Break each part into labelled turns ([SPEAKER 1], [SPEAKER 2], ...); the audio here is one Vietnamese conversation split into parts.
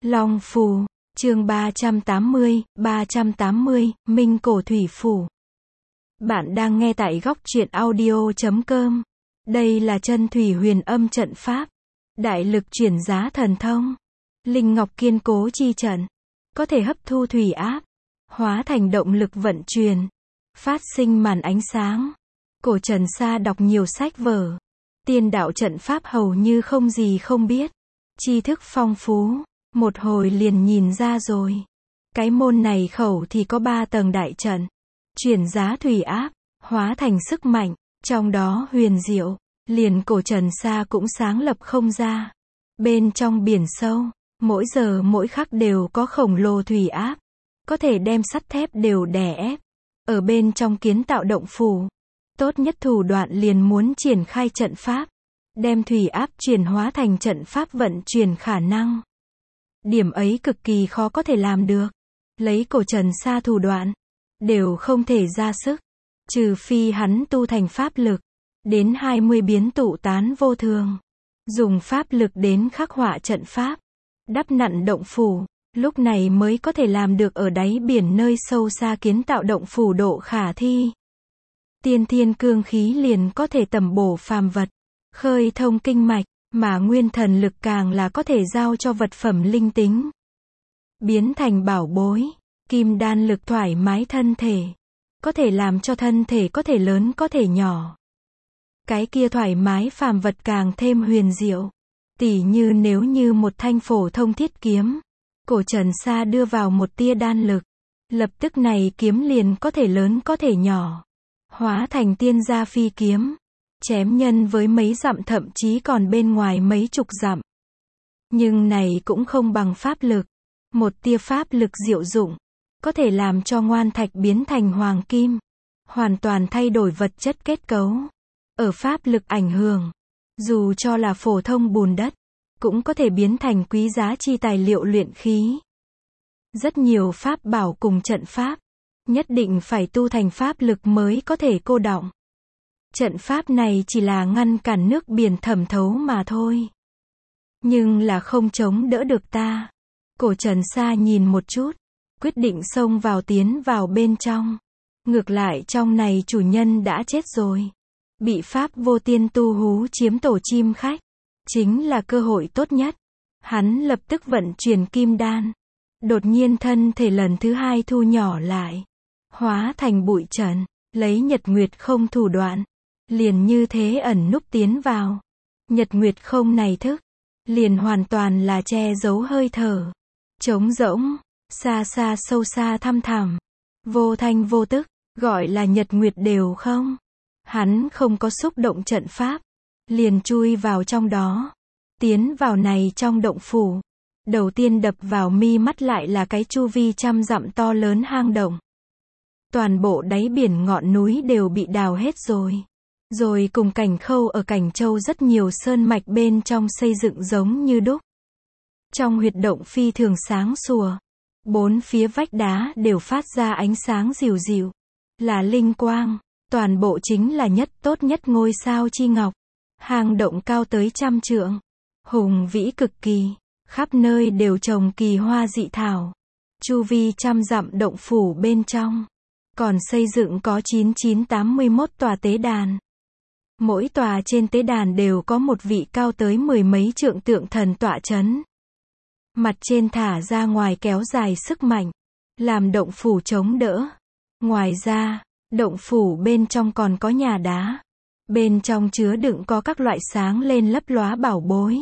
[SPEAKER 1] Long Phù, chương 380, Minh Cổ Thủy Phủ. Bạn đang nghe tại góc truyện audio.com. Đây là chân thủy huyền âm trận pháp. Đại lực chuyển giá thần thông. Linh ngọc kiên cố chi trận. Có thể hấp thu thủy áp. Hóa thành động lực vận chuyển. Phát sinh màn ánh sáng. Cổ Trần Sa đọc nhiều sách vở. Tiên đạo trận pháp hầu như không gì không biết. Tri thức phong phú. Một hồi liền nhìn ra rồi. Cái môn này khẩu thì có 3 tầng đại trận. Chuyển giá thủy áp, hóa thành sức mạnh, trong đó huyền diệu, liền Cổ Trần Sa cũng sáng lập không ra. Bên trong biển sâu, mỗi giờ mỗi khắc đều có khổng lồ thủy áp, có thể đem sắt thép đều đè ép. Ở bên trong kiến tạo động phủ, tốt nhất thủ đoạn liền muốn triển khai trận pháp, đem thủy áp chuyển hóa thành trận pháp vận chuyển khả năng. Điểm ấy cực kỳ khó có thể làm được. Lấy Cổ Trần Sa thủ đoạn, đều không thể ra sức. Trừ phi hắn tu thành pháp lực, đến 20 biến tụ tán vô thường. Dùng pháp lực đến khắc họa trận pháp, đắp nặn động phủ, lúc này mới có thể làm được ở đáy biển nơi sâu xa kiến tạo động phủ độ khả thi. Tiên thiên cương khí liền có thể tầm bổ phàm vật, khơi thông kinh mạch. Mà nguyên thần lực càng là có thể giao cho vật phẩm linh tính. Biến thành bảo bối, kim đan lực thoải mái thân thể. Có thể làm cho thân thể có thể lớn có thể nhỏ. Cái kia thoải mái phàm vật càng thêm huyền diệu. Tỉ như nếu như một thanh phổ thông thiết kiếm. Cổ Trần Sa đưa vào một tia đan lực. Lập tức này kiếm liền có thể lớn có thể nhỏ. Hóa thành tiên gia phi kiếm. Chém nhân với mấy dặm thậm chí còn bên ngoài mấy chục dặm. Nhưng này cũng không bằng pháp lực. Một tia pháp lực diệu dụng, có thể làm cho ngoan thạch biến thành hoàng kim. Hoàn toàn thay đổi vật chất kết cấu. Ở pháp lực ảnh hưởng, dù cho là phổ thông bùn đất, cũng có thể biến thành quý giá chi tài liệu luyện khí. Rất nhiều pháp bảo cùng trận pháp, nhất định phải tu thành pháp lực mới có thể cô đọng. Trận pháp này chỉ là ngăn cản nước biển thẩm thấu mà thôi. Nhưng là không chống đỡ được ta. Cổ Trần Sa nhìn một chút, quyết định xông vào tiến vào bên trong. Ngược lại trong này chủ nhân đã chết rồi. Bị pháp vô tiên tu hú chiếm tổ chim khách. Chính là cơ hội tốt nhất. Hắn lập tức vận chuyển kim đan. Đột nhiên thân thể lần thứ 2 thu nhỏ lại. Hóa thành bụi trần, lấy nhật nguyệt không thủ đoạn. Liền như thế ẩn núp tiến vào. Nhật nguyệt không này thức. Liền hoàn toàn là che giấu hơi thở. Trống rỗng. Xa xa sâu xa thăm thẳm. Vô thanh vô tức. Gọi là nhật nguyệt đều không. Hắn không có xúc động trận pháp. Liền chui vào trong đó. Tiến vào này trong động phủ. Đầu tiên đập vào mi mắt lại là cái chu vi 100 dặm to lớn hang động. Toàn bộ đáy biển ngọn núi đều bị đào hết rồi. Rồi cùng Cảnh Khâu ở Cảnh Châu rất nhiều sơn mạch bên trong xây dựng giống như đúc. Trong huyệt động phi thường sáng sủa. 4 phía vách đá đều phát ra ánh sáng dịu dịu. Là linh quang. Toàn bộ chính là nhất tốt nhất ngôi sao chi ngọc. Hang động cao tới 100 trượng. Hùng vĩ cực kỳ. Khắp nơi đều trồng kỳ hoa dị thảo. Chu vi 100 dặm động phủ bên trong. Còn xây dựng có 9981 tòa tế đàn. Mỗi tòa trên tế đàn đều có một vị cao tới 10 mấy trượng tượng thần tọa chấn. Mặt trên thả ra ngoài kéo dài sức mạnh, làm động phủ chống đỡ. Ngoài ra, động phủ bên trong còn có nhà đá. Bên trong chứa đựng có các loại sáng lên lấp lóa bảo bối.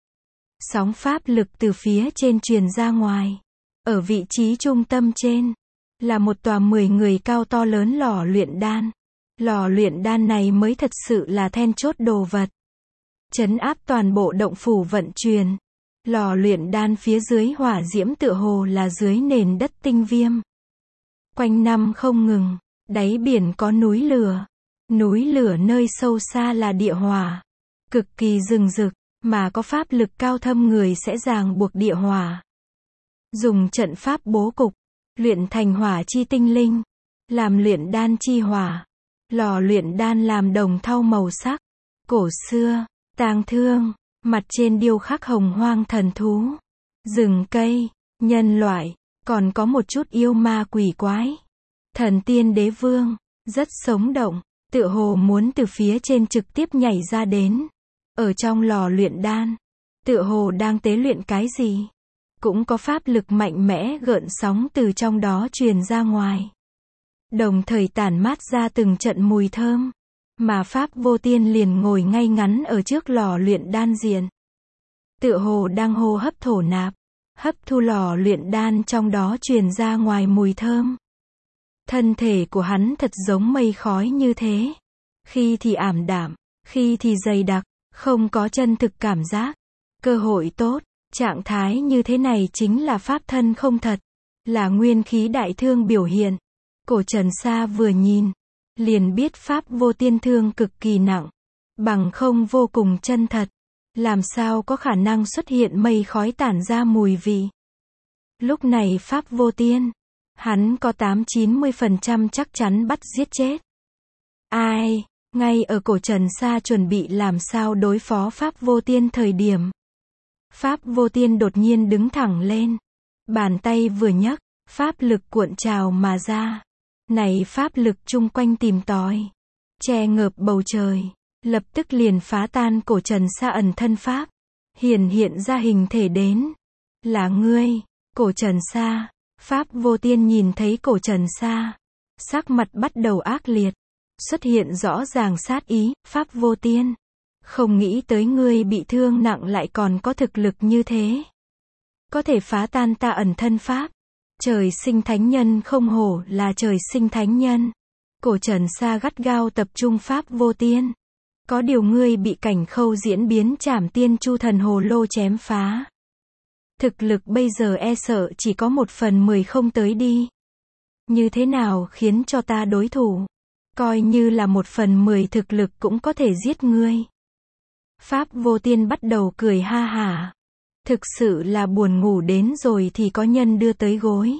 [SPEAKER 1] Sóng pháp lực từ phía trên truyền ra ngoài. Ở vị trí trung tâm trên, là một tòa 10 người cao to lớn lò luyện đan. Lò luyện đan này mới thật sự là then chốt đồ vật. Trấn áp toàn bộ động phủ vận chuyển. Lò luyện đan phía dưới hỏa diễm tựa hồ là dưới nền đất tinh viêm. Quanh năm không ngừng, đáy biển có núi lửa. Núi lửa nơi sâu xa là địa hỏa. Cực kỳ rừng rực, mà có pháp lực cao thâm người sẽ ràng buộc địa hỏa. Dùng trận pháp bố cục, luyện thành hỏa chi tinh linh. Làm luyện đan chi hỏa. Lò luyện đan làm đồng thau màu sắc. Cổ xưa, tang thương, mặt trên điêu khắc hồng hoang thần thú. rừng cây, nhân loại, còn có một chút yêu ma quỷ quái. Thần tiên đế vương, rất sống động, tựa hồ muốn từ phía trên trực tiếp nhảy ra đến. Ở trong lò luyện đan, tựa hồ đang tế luyện cái gì. Cũng có pháp lực mạnh mẽ gợn sóng từ trong đó truyền ra ngoài. Đồng thời tản mát ra từng trận mùi thơm. Mà Pháp Vô Tiên liền ngồi ngay ngắn ở trước lò luyện đan diện. Tựa hồ đang hô hấp thổ nạp, hấp thu lò luyện đan trong đó truyền ra ngoài mùi thơm. Thân thể của hắn thật giống mây khói như thế. Khi thì ảm đạm, khi thì dày đặc, không có chân thực cảm giác. Cơ hội tốt, trạng thái như thế này chính là pháp thân không thật, là nguyên khí đại thương biểu hiện. Cổ Trần Sa vừa nhìn, liền biết Pháp Vô Tiên thương cực kỳ nặng, bằng không vô cùng chân thật. Làm sao có khả năng xuất hiện mây khói tản ra mùi vị. Lúc này Pháp Vô Tiên, hắn có 80-90% chắc chắn bắt giết chết. Ai, ngay ở Cổ Trần Sa chuẩn bị làm sao đối phó Pháp Vô Tiên thời điểm. Pháp Vô Tiên đột nhiên đứng thẳng lên. Bàn tay vừa nhấc, pháp lực cuộn trào mà ra. Này pháp lực chung quanh tìm tòi, che ngợp bầu trời, lập tức liền phá tan Cổ Trần Sa ẩn thân pháp. Hiện ra hình thể đến. Là ngươi, Cổ Trần Sa. Pháp Vô Tiên nhìn thấy Cổ Trần Sa, sắc mặt bắt đầu ác liệt, xuất hiện rõ ràng sát ý. Pháp Vô Tiên, không nghĩ tới ngươi bị thương nặng lại còn có thực lực như thế. Có thể phá tan ta ẩn thân pháp. Trời sinh thánh nhân không hổ là trời sinh thánh nhân. Cổ Trần Sa gắt gao tập trung Pháp Vô Tiên. Có điều ngươi bị Cảnh Khâu diễn biến Trảm Tiên Chu Thần Hồ Lô chém phá. Thực lực bây giờ e sợ chỉ có 1/10 không tới đi. Như thế nào khiến cho ta đối thủ? Coi như là 1/10 thực lực cũng có thể giết ngươi. Pháp Vô Tiên bắt đầu cười ha hả. Thực sự là buồn ngủ đến rồi thì có nhân đưa tới gối.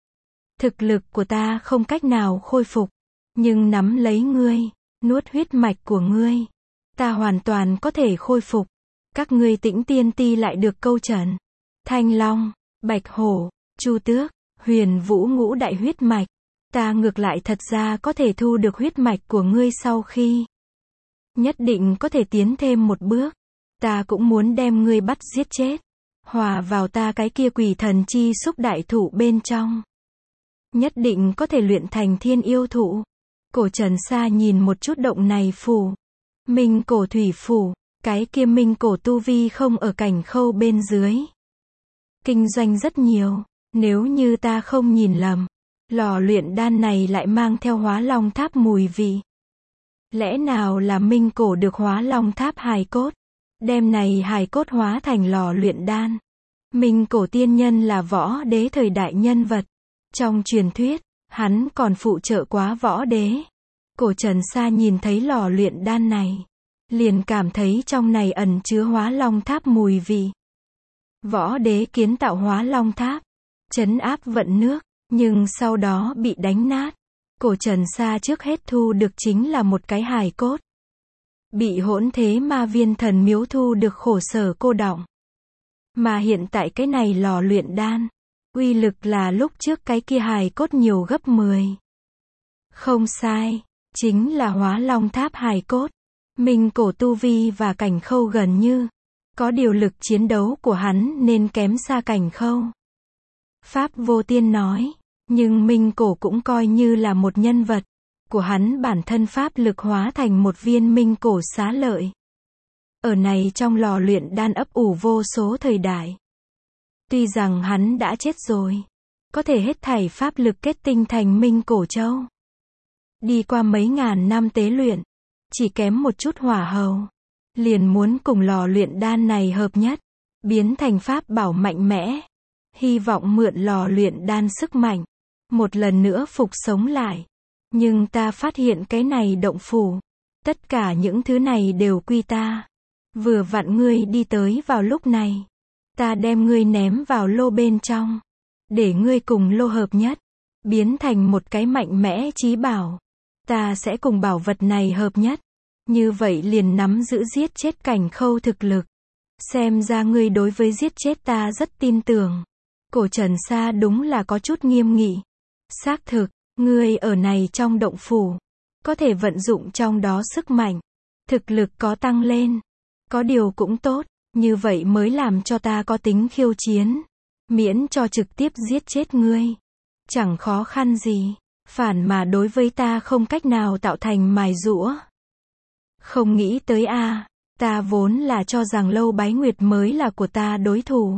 [SPEAKER 1] Thực lực của ta không cách nào khôi phục, nhưng nắm lấy ngươi, nuốt huyết mạch của ngươi, ta hoàn toàn có thể khôi phục. Các ngươi Tĩnh Tiên Ti lại được câu trần. Thanh Long, Bạch Hổ, Chu Tước, Huyền Vũ ngũ đại huyết mạch. Ta ngược lại thật ra có thể thu được huyết mạch của ngươi sau khi. Nhất định có thể tiến thêm một bước. Ta cũng muốn đem ngươi bắt giết chết. Hòa vào ta cái kia Quỷ Thần Chi Xúc đại thụ bên trong. Nhất định có thể luyện thành Thiên Yêu Thụ. Cổ Trần Sa nhìn một chút động này phủ. Minh Cổ Thủy Phủ. Cái kia Minh Cổ tu vi không ở Cảnh Khâu bên dưới. Kinh doanh rất nhiều. Nếu như ta không nhìn lầm, lò luyện đan này lại mang theo Hóa Long Tháp mùi vị. Lẽ nào là Minh Cổ được Hóa Long Tháp hài cốt? Đem này hài cốt hóa thành lò luyện đan. Minh Cổ tiên nhân là võ đế thời đại nhân vật. Trong truyền thuyết, hắn còn phụ trợ quá võ đế. Cổ Trần Sa nhìn thấy lò luyện đan này, liền cảm thấy trong này ẩn chứa Hóa Long Tháp mùi vị. Võ đế kiến tạo Hóa Long Tháp, trấn áp vận nước, nhưng sau đó bị đánh nát. Cổ Trần Sa trước hết thu được chính là một cái hài cốt. Bị Hỗn Thế Ma Viên Thần Miếu thu được khổ sở cô đọng. Mà hiện tại cái này lò luyện đan, uy lực là lúc trước cái kia hài cốt nhiều gấp 10. Không sai, chính là Hóa Long Tháp hài cốt. Minh Cổ tu vi và Cảnh Khâu gần như, có điều lực chiến đấu của hắn nên kém xa Cảnh Khâu. Pháp Vô Tiên nói, nhưng Minh Cổ cũng coi như là một nhân vật. Của hắn bản thân pháp lực hóa thành một viên Minh Cổ xá lợi. Ở này trong lò luyện đan ấp ủ vô số thời đại. Tuy rằng hắn đã chết rồi, có thể hết thảy pháp lực kết tinh thành Minh Cổ Châu. Đi qua mấy ngàn năm tế luyện, chỉ kém một chút hỏa hầu, liền muốn cùng lò luyện đan này hợp nhất, biến thành pháp bảo mạnh mẽ. Hy vọng mượn lò luyện đan sức mạnh, một lần nữa phục sống lại. Nhưng ta phát hiện cái này động phủ, tất cả những thứ này đều quy ta. Vừa vặn ngươi đi tới vào lúc này, ta đem ngươi ném vào lô bên trong, để ngươi cùng lô hợp nhất, biến thành một cái mạnh mẽ chí bảo. Ta sẽ cùng bảo vật này hợp nhất, như vậy liền nắm giữ giết chết Cảnh Khâu thực lực. Xem ra ngươi đối với giết chết ta rất tin tưởng. Cổ Trần Sa đúng là có chút nghiêm nghị. Xác thực, ngươi ở này trong động phủ, có thể vận dụng trong đó sức mạnh, thực lực có tăng lên. Có điều cũng tốt, như vậy mới làm cho ta có tính khiêu chiến. Miễn cho trực tiếp giết chết ngươi. Chẳng khó khăn gì. Phản mà đối với ta không cách nào tạo thành mài giũa. Không nghĩ tới a, ta vốn là cho rằng Lâu Bái Nguyệt mới là của ta đối thủ.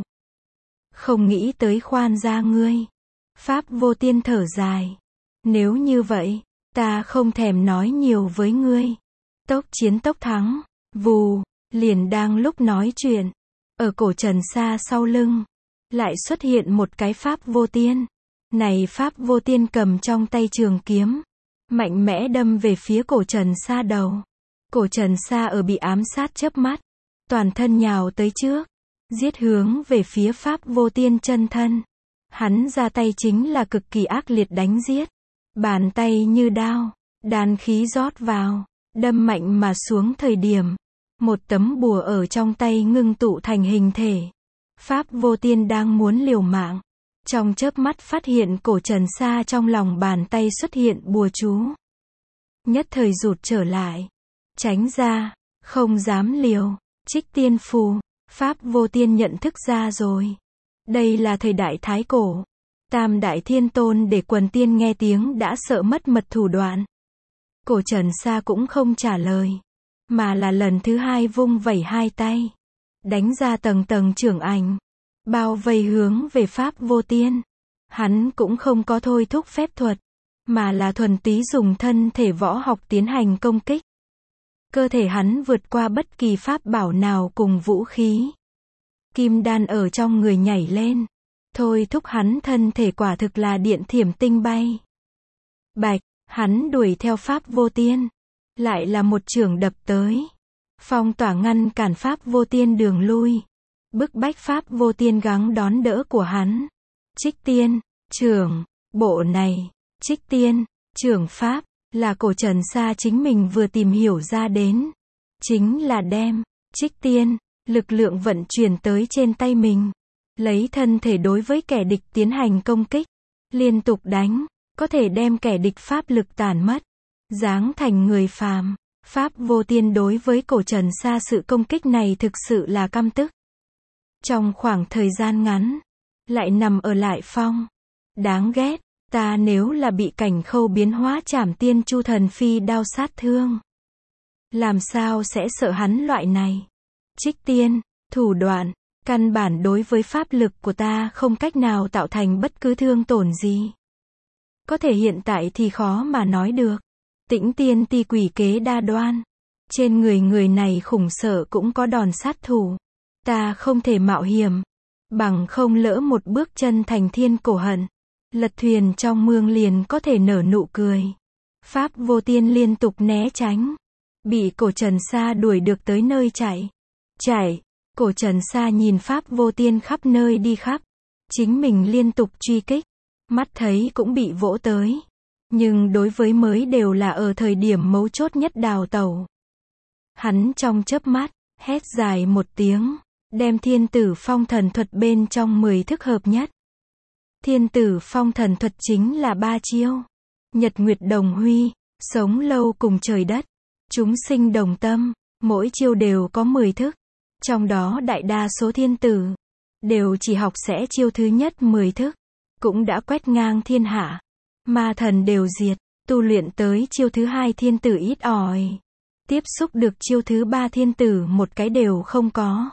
[SPEAKER 1] Không nghĩ tới khoan ra ngươi. Pháp Vô Tiên thở dài. Nếu như vậy, ta không thèm nói nhiều với ngươi. Tốc chiến tốc thắng. Vù, liền đang lúc nói chuyện. Ở Cổ Trần Sa sau lưng, lại xuất hiện một cái Pháp Vô Tiên. Này Pháp Vô Tiên cầm trong tay trường kiếm, mạnh mẽ đâm về phía Cổ Trần Sa đầu. Cổ Trần Sa ở bị ám sát chớp mắt, toàn thân nhào tới trước, giết hướng về phía Pháp Vô Tiên chân thân. Hắn ra tay chính là cực kỳ ác liệt đánh giết. Bàn tay như đao, đan khí rót vào, đâm mạnh mà xuống thời điểm. Một tấm bùa ở trong tay ngưng tụ thành hình thể. Pháp Vô Tiên đang muốn liều mạng. Trong chớp mắt phát hiện Cổ Trần Sa trong lòng bàn tay xuất hiện bùa chú. Nhất thời rụt trở lại. Tránh ra, không dám liều. Trích tiên phù. Pháp Vô Tiên nhận thức ra rồi. Đây là thời đại Thái Cổ. Tam Đại Thiên Tôn để quần tiên nghe tiếng đã sợ mất mật thủ đoạn. Cổ Trần Sa cũng không trả lời. Mà là lần thứ hai vung vẩy hai tay. Đánh ra tầng tầng trưởng ảnh. Bao vây hướng về Pháp Vô Tiên. Hắn cũng không có thôi thúc phép thuật. Mà là thuần túy dùng thân thể võ học tiến hành công kích. Cơ thể hắn vượt qua bất kỳ pháp bảo nào cùng vũ khí. Kim đan ở trong người nhảy lên. Thôi thúc hắn thân thể quả thực là điện thiểm tinh bay. Bạch, hắn đuổi theo Pháp Vô Tiên. Lại là một chưởng đập tới. Phong tỏa ngăn cản Pháp Vô Tiên đường lui. Bức bách Pháp Vô Tiên gắng đón đỡ của hắn. Trích tiên, chưởng, bộ này, trích tiên, chưởng Pháp, là Cổ Trần Sa chính mình vừa tìm hiểu ra đến. Chính là đem, trích tiên, lực lượng vận chuyển tới trên tay mình. Lấy thân thể đối với kẻ địch tiến hành công kích. Liên tục đánh, có thể đem kẻ địch pháp lực tản mất. Giáng thành người phàm. Pháp Vô Tiên đối với Cổ Trần Sa sự công kích này thực sự là căm tức. Trong khoảng thời gian ngắn, lại nằm ở lại phong. Đáng ghét, ta nếu là bị Cảnh Khâu biến hóa Trảm Tiên Chu Thần Phi đao sát thương. Làm sao sẽ sợ hắn loại này? Trích tiên, thủ đoạn, căn bản đối với pháp lực của ta không cách nào tạo thành bất cứ thương tổn gì. Có thể hiện tại thì khó mà nói được. Tĩnh tiên ti quỷ kế đa đoan. Trên người người này khủng sợ cũng có đòn sát thủ. Ta không thể mạo hiểm. Bằng không lỡ một bước chân thành thiên cổ hận. Lật thuyền trong mương liền có thể nở nụ cười. Pháp Vô Tiên liên tục né tránh. Bị Cổ Trần Sa đuổi được tới nơi chạy. Cổ Trần Sa nhìn Pháp Vô Tiên khắp nơi đi khắp. Chính mình liên tục truy kích. Mắt thấy cũng bị vỗ tới. Nhưng đối với mới đều là ở thời điểm mấu chốt nhất đào tẩu. Hắn trong chớp mắt, hét dài một tiếng. Đem Thiên Tử Phong thần thuật bên trong 10 thức hợp nhất. Thiên Tử Phong thần thuật chính là 3 chiêu. Nhật Nguyệt Đồng Huy, sống lâu cùng trời đất. Chúng sinh đồng tâm, mỗi chiêu đều có 10 thức. Trong đó đại đa số thiên tử đều chỉ học sẽ chiêu thứ nhất 10 thức, cũng đã quét ngang thiên hạ. Ma thần đều diệt, tu luyện tới chiêu thứ hai thiên tử ít ỏi. Tiếp xúc được chiêu thứ ba thiên tử một cái đều không có.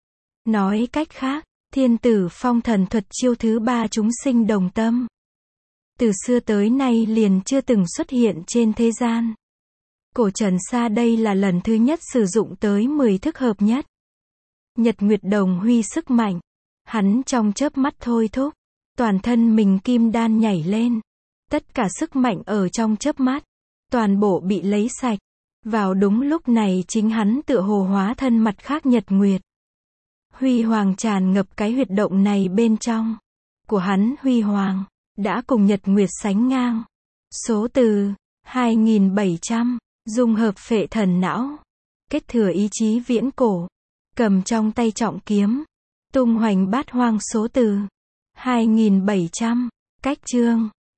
[SPEAKER 1] Nói cách khác, Thiên Tử Phong thần thuật chiêu thứ ba chúng sinh đồng tâm. Từ xưa tới nay liền chưa từng xuất hiện trên thế gian. Cổ Trần Sa đây là lần thứ nhất sử dụng tới 10 thức hợp nhất. Nhật Nguyệt Đồng Huy sức mạnh. Hắn trong chớp mắt thôi thúc. Toàn thân mình kim đan nhảy lên. Tất cả sức mạnh ở trong chớp mắt. Toàn bộ bị lấy sạch. Vào đúng lúc này chính hắn tựa hồ hóa thân mặt khác Nhật Nguyệt. Huy hoàng tràn ngập cái huyệt động này bên trong. Của hắn huy hoàng. Đã cùng Nhật Nguyệt sánh ngang. Số từ 2700. Dung hợp phệ thần não. Kết thừa ý chí viễn cổ. cầm trong tay trọng kiếm, tung hoành bát hoang số từ. 2700. Cách chương.